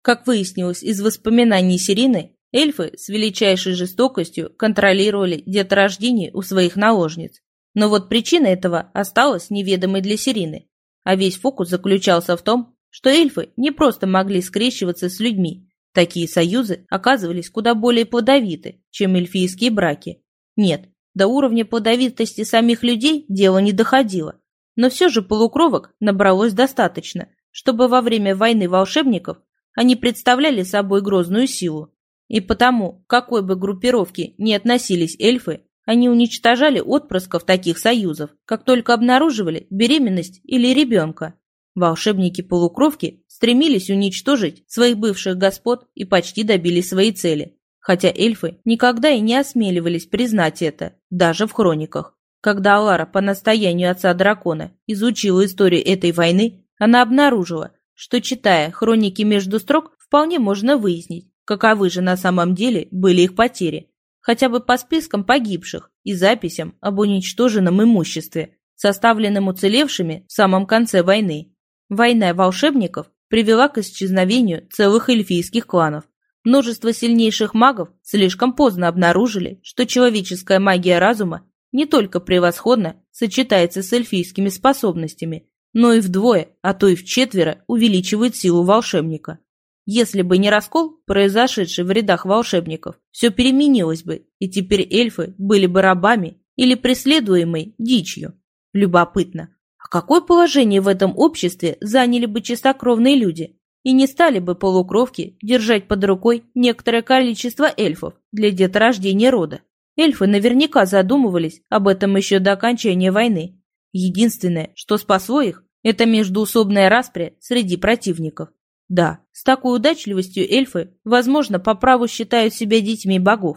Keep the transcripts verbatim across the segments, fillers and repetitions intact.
Как выяснилось из воспоминаний Сирины, эльфы с величайшей жестокостью контролировали деторождение у своих наложниц. Но вот причина этого осталась неведомой для Сирины. А весь фокус заключался в том, что эльфы не просто могли скрещиваться с людьми. Такие союзы оказывались куда более плодовиты, чем эльфийские браки. Нет, до уровня плодовитости самих людей дело не доходило. Но все же полукровок набралось достаточно, чтобы во время войны волшебников они представляли собой грозную силу. И потому, к какой бы группировке ни относились эльфы, они уничтожали отпрысков таких союзов, как только обнаруживали беременность или ребенка. Волшебники-полукровки стремились уничтожить своих бывших господ и почти добились своей цели. Хотя эльфы никогда и не осмеливались признать это, даже в хрониках. Когда Алара по настоянию отца дракона изучила историю этой войны, она обнаружила, что, читая хроники между строк, вполне можно выяснить, каковы же на самом деле были их потери, хотя бы по спискам погибших и записям об уничтоженном имуществе, составленным уцелевшими в самом конце войны. Война волшебников привела к исчезновению целых эльфийских кланов. Множество сильнейших магов слишком поздно обнаружили, что человеческая магия разума не только превосходно сочетается с эльфийскими способностями, но и вдвое, а то и вчетверо увеличивает силу волшебника. Если бы не раскол, произошедший в рядах волшебников, все переменилось бы, и теперь эльфы были бы рабами или преследуемой дичью. Любопытно, а какое положение в этом обществе заняли бы чистокровные люди? И не стали бы полукровки держать под рукой некоторое количество эльфов для деторождения рода? Эльфы наверняка задумывались об этом еще до окончания войны. Единственное, что спасло их, это междоусобная распря среди противников. Да, с такой удачливостью эльфы, возможно, по праву считают себя детьми богов.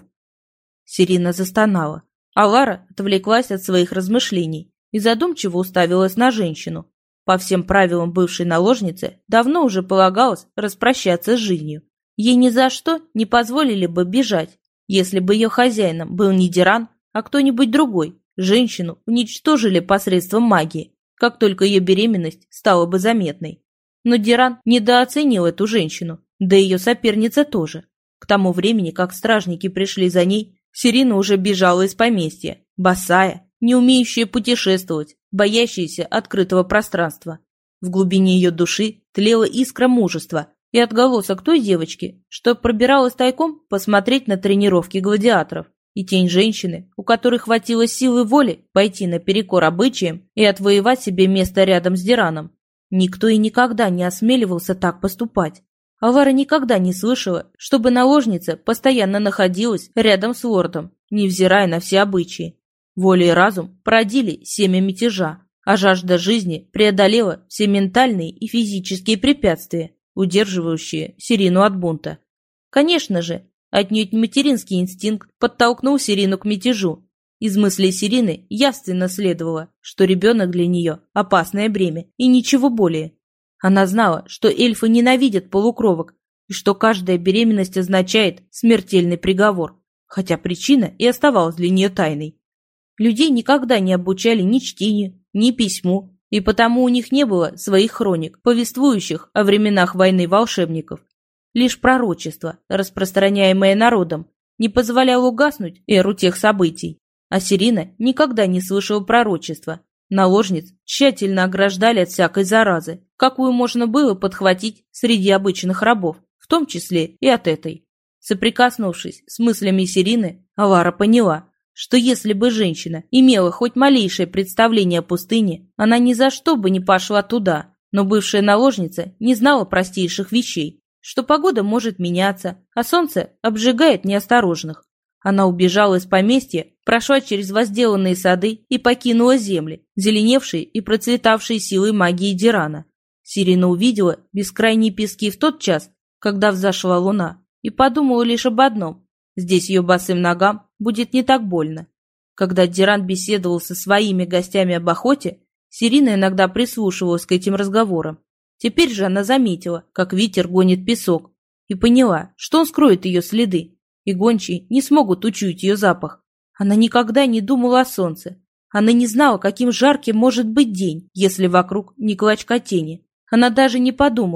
Сирина застонала, а Лара отвлеклась от своих размышлений и задумчиво уставилась на женщину. По всем правилам бывшей наложницы давно уже полагалось распрощаться с жизнью. Ей ни за что не позволили бы бежать. Если бы ее хозяином был не Диран, а кто-нибудь другой, женщину уничтожили посредством магии, как только ее беременность стала бы заметной. Но Диран недооценил эту женщину, да и ее соперница тоже. К тому времени, как стражники пришли за ней, Сирина уже бежала из поместья, босая, не умеющая путешествовать, боящаяся открытого пространства. В глубине ее души тлела искра мужества и отголосок той девочки, что пробиралась тайком посмотреть на тренировки гладиаторов, и тень женщины, у которой хватило силы воли пойти наперекор обычаям и отвоевать себе место рядом с Дираном. Никто и никогда не осмеливался так поступать. Алара никогда не слышала, чтобы наложница постоянно находилась рядом с лордом, невзирая на все обычаи. Воля и разум породили семя мятежа, а жажда жизни преодолела все ментальные и физические препятствия, удерживающие Сирину от бунта. Конечно же, отнюдь не материнский инстинкт подтолкнул Сирину к мятежу. Из мыслей Сирины явственно следовало, что ребенок для нее – опасное бремя и ничего более. Она знала, что эльфы ненавидят полукровок и что каждая беременность означает смертельный приговор, хотя причина и оставалась для нее тайной. Людей никогда не обучали ни чтению, ни письму, и потому у них не было своих хроник, повествующих о временах войны волшебников. Лишь пророчество, распространяемое народом, не позволяло угаснуть эру тех событий. А Сирина никогда не слышала пророчества. Наложниц тщательно ограждали от всякой заразы, какую можно было подхватить среди обычных рабов, в том числе и от этой. Соприкоснувшись с мыслями Сирины, Алара поняла, что если бы женщина имела хоть малейшее представление о пустыне, она ни за что бы не пошла туда, но бывшая наложница не знала простейших вещей, что погода может меняться, а солнце обжигает неосторожных. Она убежала из поместья, прошла через возделанные сады и покинула земли, зеленевшие и процветавшие силой магии Дирана. Сирина увидела бескрайние пески в тот час, когда взошла луна, и подумала лишь об одном: здесь ее босым ногам будет не так больно. Когда Диран беседовал со своими гостями об охоте, Сирина иногда прислушивалась к этим разговорам. Теперь же она заметила, как ветер гонит песок, и поняла, что он скроет ее следы, и гончие не смогут учуять ее запах. Она никогда не думала о солнце. Она не знала, каким жарким может быть день, если вокруг не клочка тени. Она даже не подумала,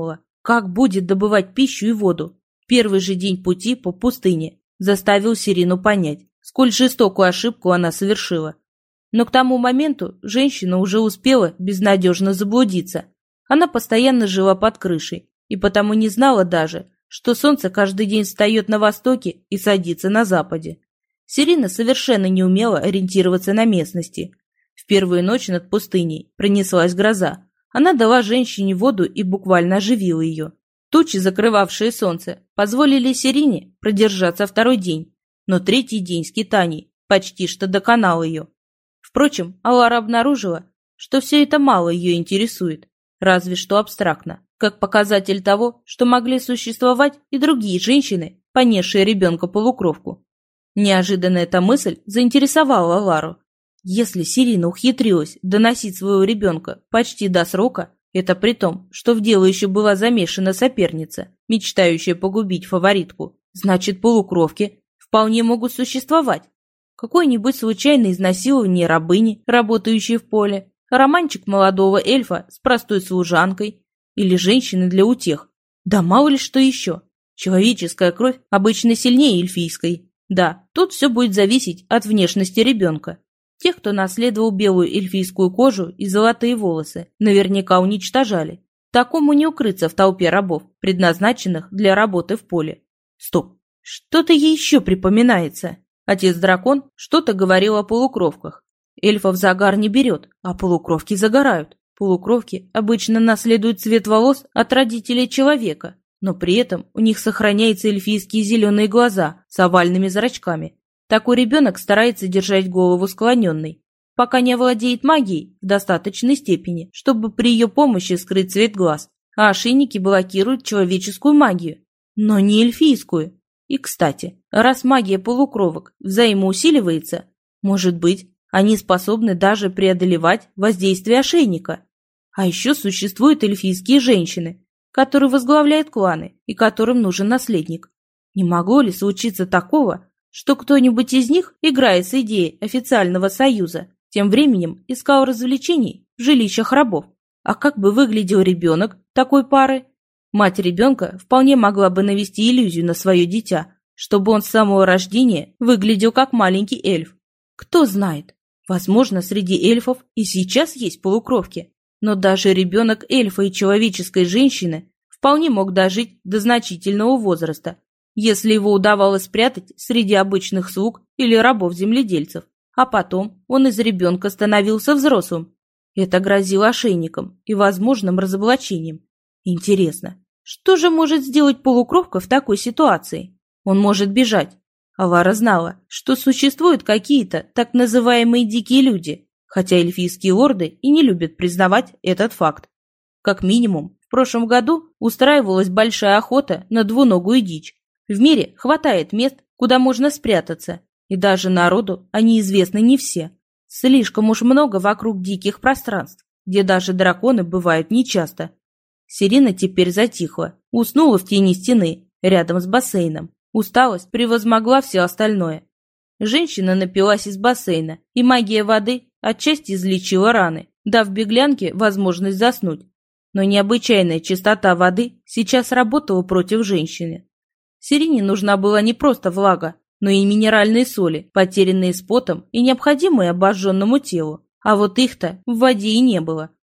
Как будет добывать пищу и воду? Первый же день пути по пустыне заставил Сирину понять, сколь жестокую ошибку она совершила. Но к тому моменту женщина уже успела безнадежно заблудиться. Она постоянно жила под крышей и потому не знала даже, что солнце каждый день встает на востоке и садится на западе. Сирина совершенно не умела ориентироваться на местности. В первую ночь над пустыней пронеслась гроза. Она дала женщине воду и буквально оживила ее. Тучи, закрывавшие солнце, позволили Сирине продержаться второй день, но третий день скитаний почти что доконал ее. Впрочем, Алара обнаружила, что все это мало ее интересует, разве что абстрактно, как показатель того, что могли существовать и другие женщины, понесшие ребенка-полукровку. Неожиданно эта мысль заинтересовала Алару. Если Сирина ухитрилась доносить своего ребенка почти до срока, это при том, что в дело еще была замешана соперница, мечтающая погубить фаворитку, значит, полукровки вполне могут существовать. Какое-нибудь случайное изнасилование рабыни, работающей в поле, романчик молодого эльфа с простой служанкой или женщины для утех. Да мало ли что еще. Человеческая кровь обычно сильнее эльфийской. Да, тут все будет зависеть от внешности ребенка. Тех, кто наследовал белую эльфийскую кожу и золотые волосы, наверняка уничтожали. Такому не укрыться в толпе рабов, предназначенных для работы в поле. Стоп, что-то ей еще припоминается. Отец-дракон что-то говорил о полукровках. Эльфов загар не берет, а полукровки загорают. Полукровки обычно наследуют цвет волос от родителей человека, но при этом у них сохраняются эльфийские зеленые глаза с овальными зрачками. Такой ребенок старается держать голову склоненной, пока не овладеет магией в достаточной степени, чтобы при ее помощи скрыть цвет глаз, а ошейники блокируют человеческую магию, но не эльфийскую. И, кстати, раз магия полукровок взаимоусиливается, может быть, они способны даже преодолевать воздействие ошейника. А еще существуют эльфийские женщины, которые возглавляют кланы и которым нужен наследник. Не могло ли случиться такого, что кто-нибудь из них, играя с идеей официального союза, тем временем искал развлечений в жилищах рабов? А как бы выглядел ребенок такой пары? Мать ребенка вполне могла бы навести иллюзию на свое дитя, чтобы он с самого рождения выглядел как маленький эльф. Кто знает, возможно, среди эльфов и сейчас есть полукровки, но даже ребенок эльфа и человеческой женщины вполне мог дожить до значительного возраста, если его удавалось спрятать среди обычных слуг или рабов-земледельцев, а потом он из ребенка становился взрослым. Это грозило ошейником и возможным разоблачением. Интересно, что же может сделать полукровка в такой ситуации? Он может бежать. Алара знала, что существуют какие-то так называемые дикие люди, хотя эльфийские лорды и не любят признавать этот факт. Как минимум, в прошлом году устраивалась большая охота на двуногую дичь. В мире хватает мест, куда можно спрятаться, и даже народу они известны не все. Слишком уж много вокруг диких пространств, где даже драконы бывают нечасто. Сирина теперь затихла, уснула в тени стены, рядом с бассейном. Усталость превозмогла все остальное. Женщина напилась из бассейна, и магия воды отчасти излечила раны, дав беглянке возможность заснуть. Но необычайная чистота воды сейчас работала против женщины. Сирине нужна была не просто влага, но и минеральные соли, потерянные с потом и необходимые обожженному телу. А вот их-то в воде и не было.